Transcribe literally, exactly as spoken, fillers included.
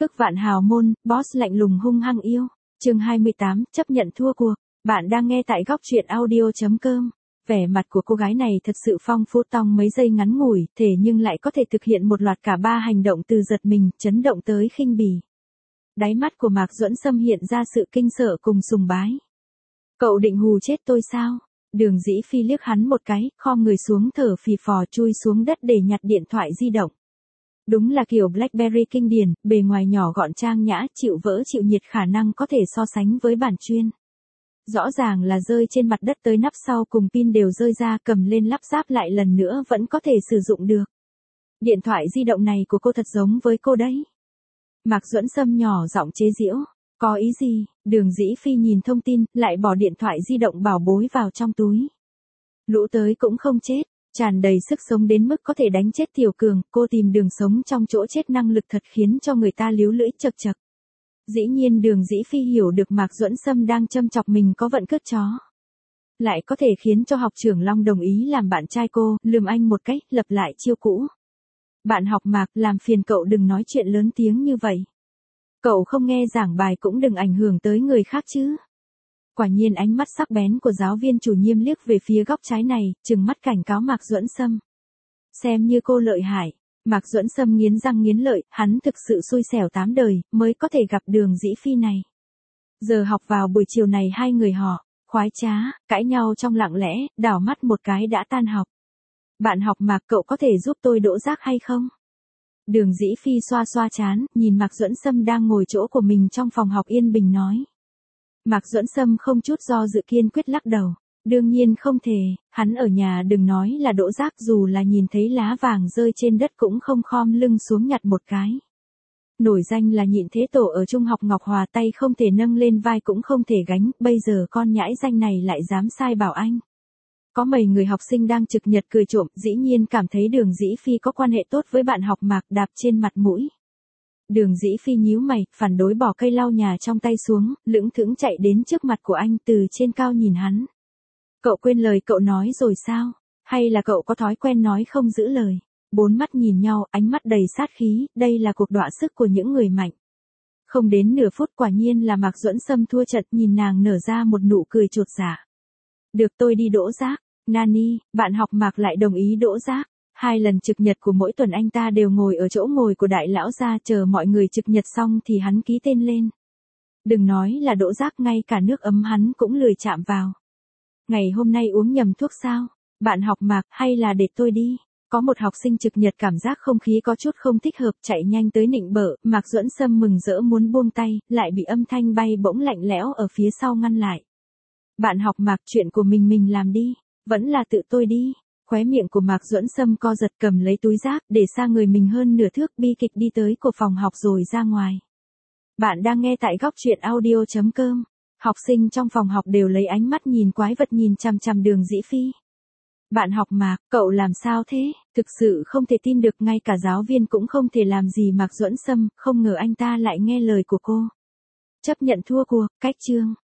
Ức vạn hào môn, boss lạnh lùng hung hăng yêu. Chương hai mươi tám, chấp nhận thua cuộc. Bạn đang nghe tại góc truyện audio chấm com. Vẻ mặt của cô gái này thật sự phong phú tong mấy giây ngắn ngủi, thể nhưng lại có thể thực hiện một loạt cả ba hành động từ giật mình, chấn động tới khinh bỉ. Đáy mắt của Mạc Duẫn Sâm hiện ra sự kinh sợ cùng sùng bái. Cậu định hù chết tôi sao? Đường Dĩ Phi liếc hắn một cái, khom người xuống thở phì phò chui xuống đất để nhặt điện thoại di động. Đúng là kiểu BlackBerry kinh điển, bề ngoài nhỏ gọn trang nhã, chịu vỡ chịu nhiệt, khả năng có thể so sánh với bản chuyên. Rõ ràng là rơi trên mặt đất tới nắp sau cùng pin đều rơi ra, cầm lên lắp ráp lại lần nữa vẫn có thể sử dụng được. Điện thoại di động này của cô thật giống với cô đấy. Mạc Duẫn Sâm nhỏ giọng chế giễu. Có ý gì? Đường Dĩ Phi nhìn thông tin, lại bỏ điện thoại di động bảo bối vào trong túi. Lũ tới cũng không chết. Tràn đầy sức sống đến mức có thể đánh chết Tiểu Cường, cô tìm đường sống trong chỗ chết năng lực thật khiến cho người ta líu lưỡi chật chật. Dĩ nhiên Đường Dĩ Phi hiểu được Mạc Duẫn Sâm đang châm chọc mình có vận cướp chó. Lại có thể khiến cho học trưởng Long đồng ý làm bạn trai cô, lườm anh một cách, lập lại chiêu cũ. Bạn học Mạc, làm phiền cậu đừng nói chuyện lớn tiếng như vậy. Cậu không nghe giảng bài cũng đừng ảnh hưởng tới người khác chứ. Quả nhiên ánh mắt sắc bén của giáo viên chủ nhiệm liếc về phía góc trái này, trừng mắt cảnh cáo Mạc Duẫn Sâm. Xem như cô lợi hại. Mạc Duẫn Sâm nghiến răng nghiến lợi, hắn thực sự xui xẻo tám đời, mới có thể gặp Đường Dĩ Phi này. Giờ học vào buổi chiều này hai người họ, khoái trá, cãi nhau trong lặng lẽ, đảo mắt một cái đã tan học. Bạn học Mạc, cậu có thể giúp tôi đỗ rác hay không? Đường Dĩ Phi xoa xoa trán, nhìn Mạc Duẫn Sâm đang ngồi chỗ của mình trong phòng học yên bình nói. Mạc Duẫn Sâm không chút do dự kiên quyết lắc đầu. Đương nhiên không thể, hắn ở nhà đừng nói là đỗ rác, dù là nhìn thấy lá vàng rơi trên đất cũng không khom lưng xuống nhặt một cái. Nổi danh là nhịn thế tổ ở trung học Ngọc Hòa, tay không thể nâng lên vai cũng không thể gánh, bây giờ con nhãi danh này lại dám sai bảo anh. Có mấy người học sinh đang trực nhật cười trộm, dĩ nhiên cảm thấy Đường Dĩ Phi có quan hệ tốt với bạn học Mạc, đạp trên mặt mũi. Đường Dĩ Phi nhíu mày, phản đối bỏ cây lau nhà trong tay xuống, lững thững chạy đến trước mặt của anh, từ trên cao nhìn hắn. Cậu quên lời cậu nói rồi sao? Hay là cậu có thói quen nói không giữ lời? Bốn mắt nhìn nhau, ánh mắt đầy sát khí, đây là cuộc đọa sức của những người mạnh. Không đến nửa phút quả nhiên là Mạc Duẫn Sâm thua trận, nhìn nàng nở ra một nụ cười chột dạ. Được, tôi đi đỗ rác. Nani, bạn học Mạc lại đồng ý đỗ rác. Hai lần trực nhật của mỗi tuần anh ta đều ngồi ở chỗ ngồi của đại lão gia, chờ mọi người trực nhật xong thì hắn ký tên lên. Đừng nói là đỗ rác, ngay cả nước ấm hắn cũng lười chạm vào. Ngày hôm nay uống nhầm thuốc sao? Bạn học Mạc, hay là để tôi đi? Có một học sinh trực nhật cảm giác không khí có chút không thích hợp, chạy nhanh tới nịnh bợ. Mạc Duẫn Sâm mừng rỡ muốn buông tay, lại bị âm thanh bay bổng lạnh lẽo ở phía sau ngăn lại. Bạn học Mạc, chuyện của mình mình làm đi, vẫn là tự tôi đi. Khóe miệng của Mạc Duẫn Sâm co giật, cầm lấy túi rác, để xa người mình hơn nửa thước, bi kịch đi tới của phòng học rồi ra ngoài. Bạn đang nghe tại góc truyện audio chấm com. Học sinh trong phòng học đều lấy ánh mắt nhìn quái vật nhìn chằm chằm Đường Dĩ Phi. Bạn học Mạc, cậu làm sao thế? Thực sự không thể tin được, ngay cả giáo viên cũng không thể làm gì Mạc Duẫn Sâm, không ngờ anh ta lại nghe lời của cô. Chấp nhận thua cuộc, cách chương.